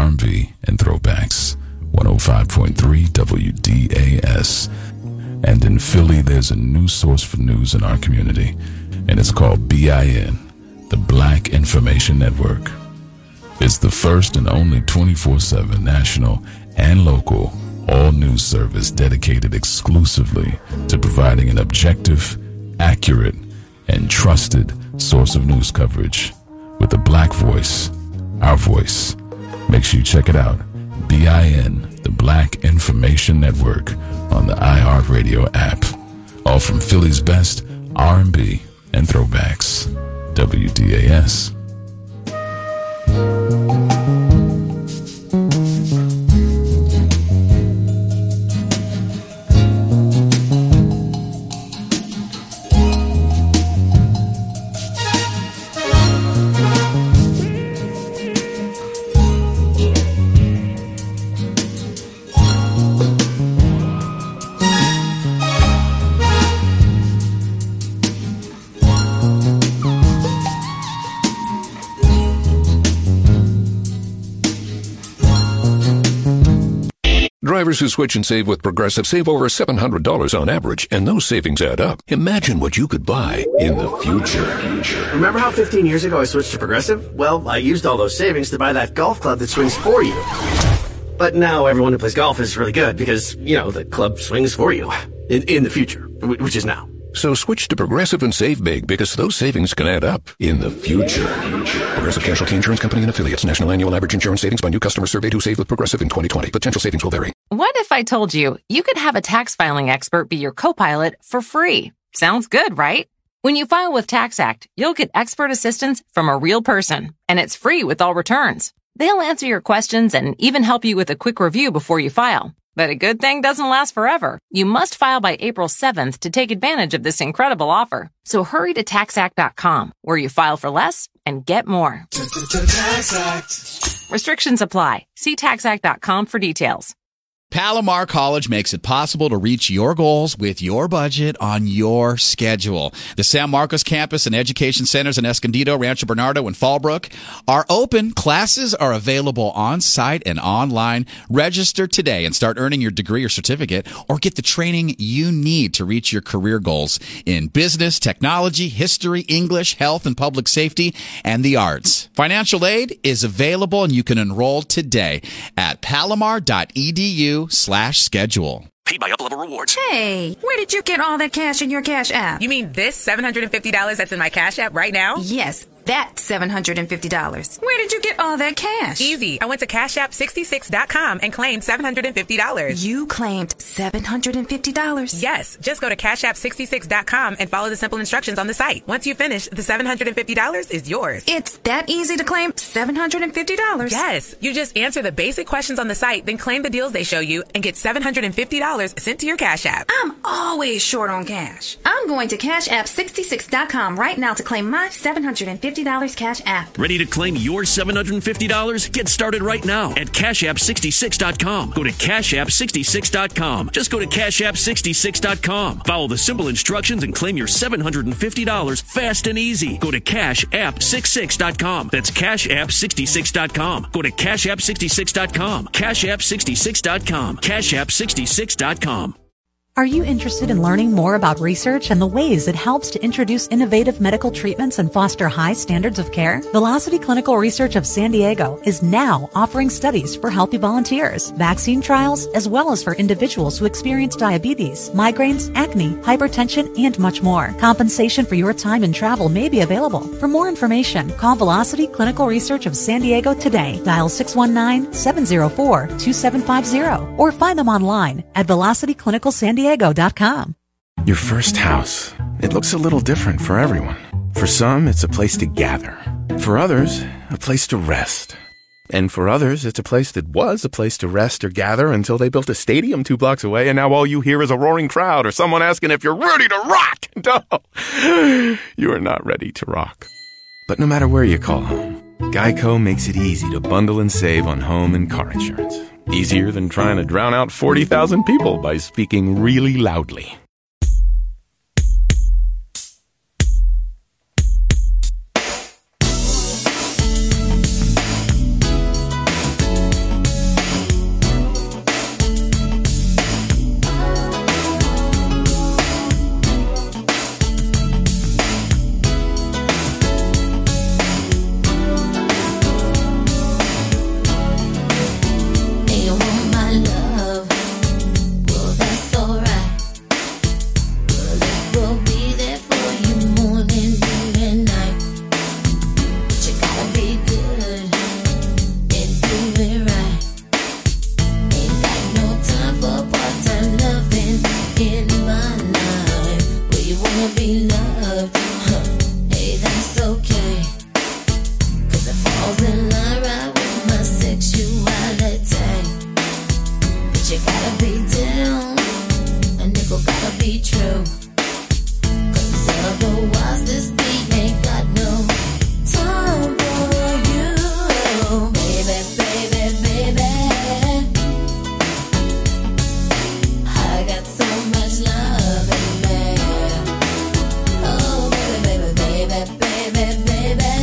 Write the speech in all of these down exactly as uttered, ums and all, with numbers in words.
R and B, and throwbacks. one oh five point three W D A S. And in Philly, there's a new source for news in our community, and it's called B I N, the Black Information Network. It's the first and only twenty-four seven national and local all-news service dedicated exclusively to providing an objective, accurate, and trusted source of news coverage with a black voice, our voice. Make sure you check it out. B I N, the Black Information Network, on the iHeartRadio app. All from Philly's best R and B and throwbacks. W D A S. Drivers who switch and save with Progressive save over seven hundred dollars on average, and those savings add up. Imagine what you could buy in the future. Remember how fifteen years ago I switched to Progressive? Well, I used all those savings to buy that golf club that swings for you. But now everyone who plays golf is really good because, you know, the club swings for you. In, in the future, which is now. So switch to Progressive and save big, because those savings can add up in the future. Progressive Casualty Insurance Company and Affiliates. National annual average insurance savings by new customers surveyed who saved with Progressive in twenty twenty. Potential savings will vary. What if I told you you could have a tax filing expert be your co-pilot for free? Sounds good, right? When you file with TaxAct, you'll get expert assistance from a real person, and it's free with all returns. They'll answer your questions and even help you with a quick review before you file. But a good thing doesn't last forever. You must file by April seventh to take advantage of this incredible offer. So hurry to tax act dot com, where you file for less and get more. Restrictions apply. See tax act dot com for details. Palomar College makes it possible to reach your goals with your budget on your schedule. The San Marcos campus and education centers in Escondido, Rancho Bernardo, and Fallbrook are open. Classes are available on-site and online. Register today and start earning your degree or certificate, or get the training you need to reach your career goals in business, technology, history, English, health and public safety, and the arts. Financial aid is available, and you can enroll today at palomar dot e d u slash schedule. Paid by Uplevel Rewards. Hey, where did you get all that cash in your Cash App? You mean this seven hundred fifty dollars that's in my Cash App right now? Yes, that seven hundred fifty dollars. Where did you get all that cash? Easy. I went to cash app sixty-six dot com and claimed seven hundred fifty dollars. You claimed seven hundred fifty dollars? Yes. Just go to cash app sixty-six dot com and follow the simple instructions on the site. Once you finish, the seven hundred fifty dollars is yours. It's that easy to claim seven hundred fifty dollars? Yes. You just answer the basic questions on the site, then claim the deals they show you, and get seven hundred fifty dollars sent to your Cash App. I'm always short on cash. I'm going to cash app sixty-six dot com right now to claim my seven hundred fifty dollars Cash App. Ready to claim your seven hundred fifty dollars? Get started right now at cash app sixty-six dot com. Go to cash app sixty-six dot com. Just go to cash app sixty-six dot com. Follow the simple instructions and claim your seven hundred fifty dollars fast and easy. Go to cash app sixty-six dot com. That's cash app sixty-six dot com. Go to cash app sixty-six dot com. cash app sixty-six dot com. cash app sixty-six dot com. Are you interested in learning more about research and the ways it helps to introduce innovative medical treatments and foster high standards of care? Velocity Clinical Research of San Diego is now offering studies for healthy volunteers, vaccine trials, as well as for individuals who experience diabetes, migraines, acne, hypertension, and much more. Compensation for your time and travel may be available. For more information, call Velocity Clinical Research of San Diego today. Dial six one nine, seven zero four, two seven five zero or find them online at velocity clinical san diego dot com. Your first house. It looks a little different for everyone. For some, it's a place to gather. For others, a place to rest. And for others, it's a place that was a place to rest or gather until they built a stadium two blocks away, and now all you hear is a roaring crowd or someone asking if you're ready to rock. No, you are not ready to rock. But no matter where you call home, Geico makes it easy to bundle and save on home and car insurance. Easier than trying to drown out forty thousand people by speaking really loudly. wanna be loved, huh. Hey, that's okay. Cause it falls in line right with my sexuality. But you gotta be down, a nickel gotta be true. Cause otherwise this beat ain't got no time for you. Baby, baby, baby, I got so much love in me. Oh, baby, baby, baby, baby, baby.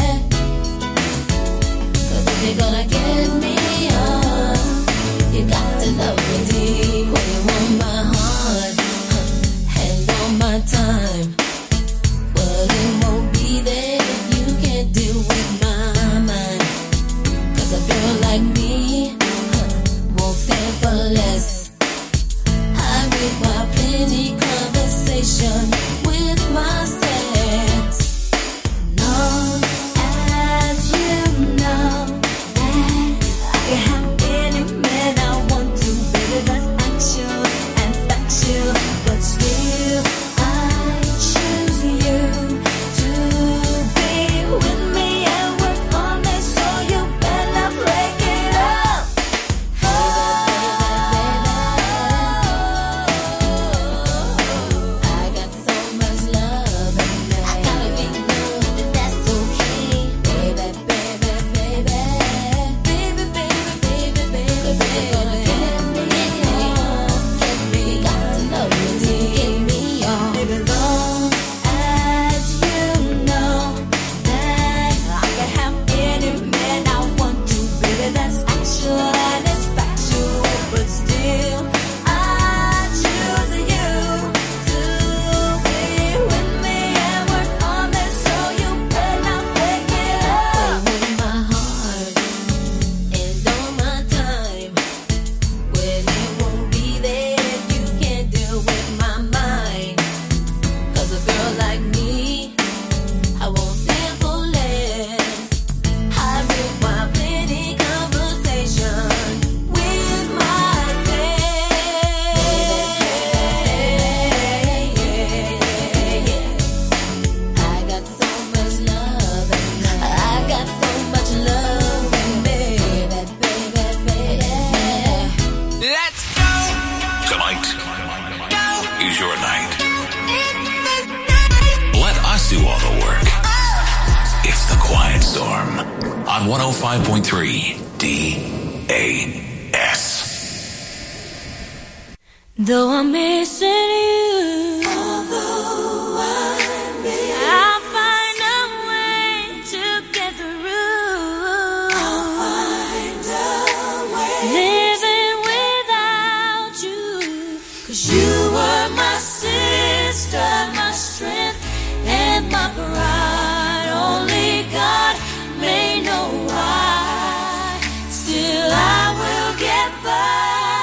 Cause if you're gonna get me on, you got to love me deep. When you want my heart, huh, and all my time. Well, it won't be there if you can't deal with my mind. Cause a girl like me, huh, won't stand for less. I require plenty conversation with my sex. Long as you know that I can have any man I want to, baby, that's actual and factual. But still, I choose you to be with me and work on it, so you better break it up. I got so much love in me. I gotta be good, if that's okay. Baby, baby, baby, baby, baby, baby, baby. Cause if you're gonna get me on, get me, got to love me to get me on. Baby, long as you know that I can have any man I want to, baby, that's actual and it's factual. But still, I choose you to be with me and work on it, so you better not break it up. With my heart and all my time. Well, it won't be there if you can't deal with my mind. Cause a girl like me, I won't stand for less. I require plenty conversation with myself. I got so much love in me. I got so much love in me. Baby, baby, baby. Let's go. Tonight is your night. Let us do all the work. It's the Quiet Storm on one oh five point three D A S. Though I'm missing you, although I'm missing, I'll find a way to get through. I'll find a way. Living without you, 'cause you were my sister, my strength, and my pride. Only God may know why. Still, I will get by.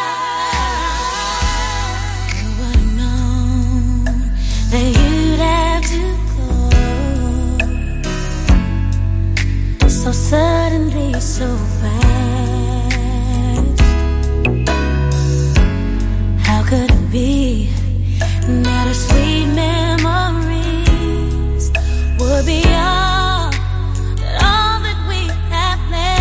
Who would have known that you'd have to go so suddenly, so fast? How could it be that our sweet memories would be all, all that we have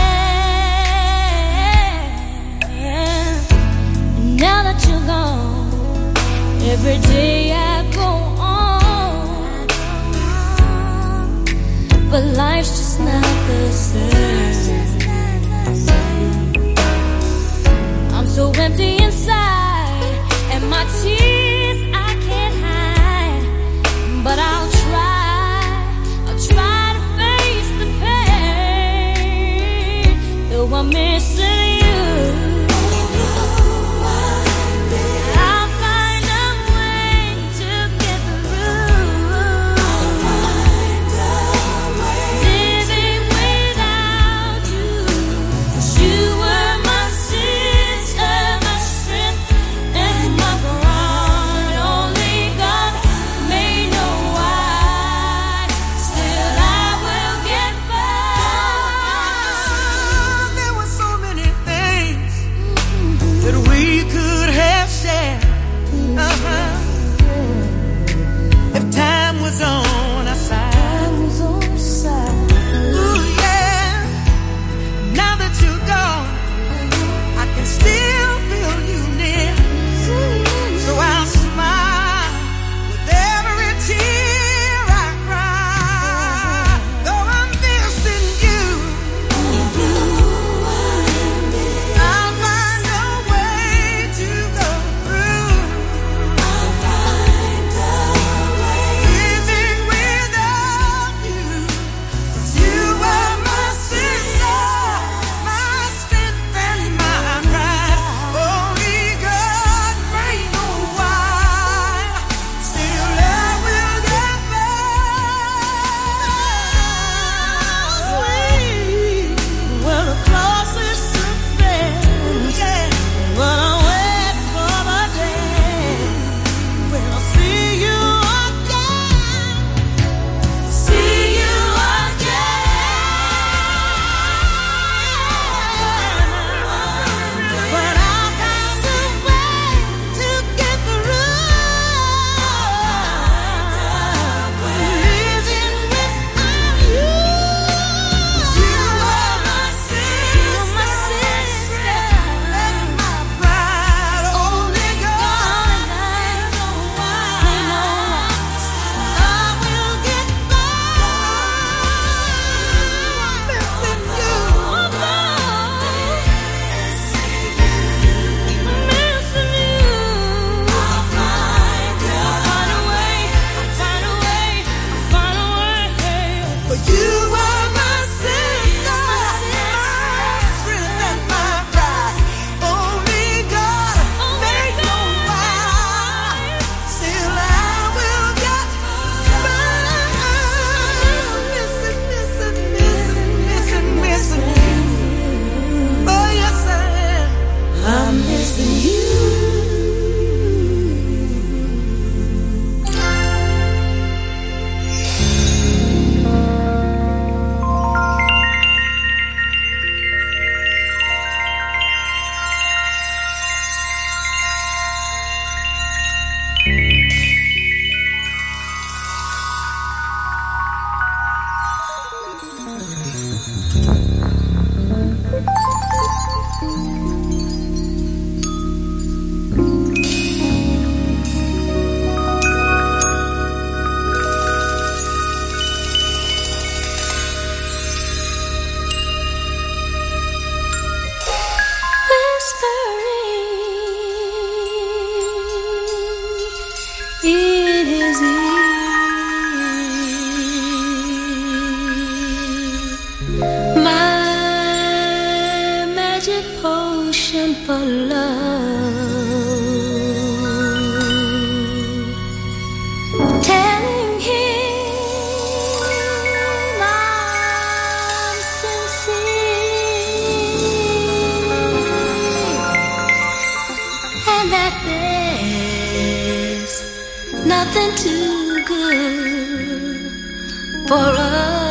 planned? And now that you're gone, every day I go on, but life's just not the same. I'm so empty inside, and my tears I can't hide. But I'll try, I'll try to face the pain. Though I'm missing you, I'll find a way to get through. Living without something too good for us.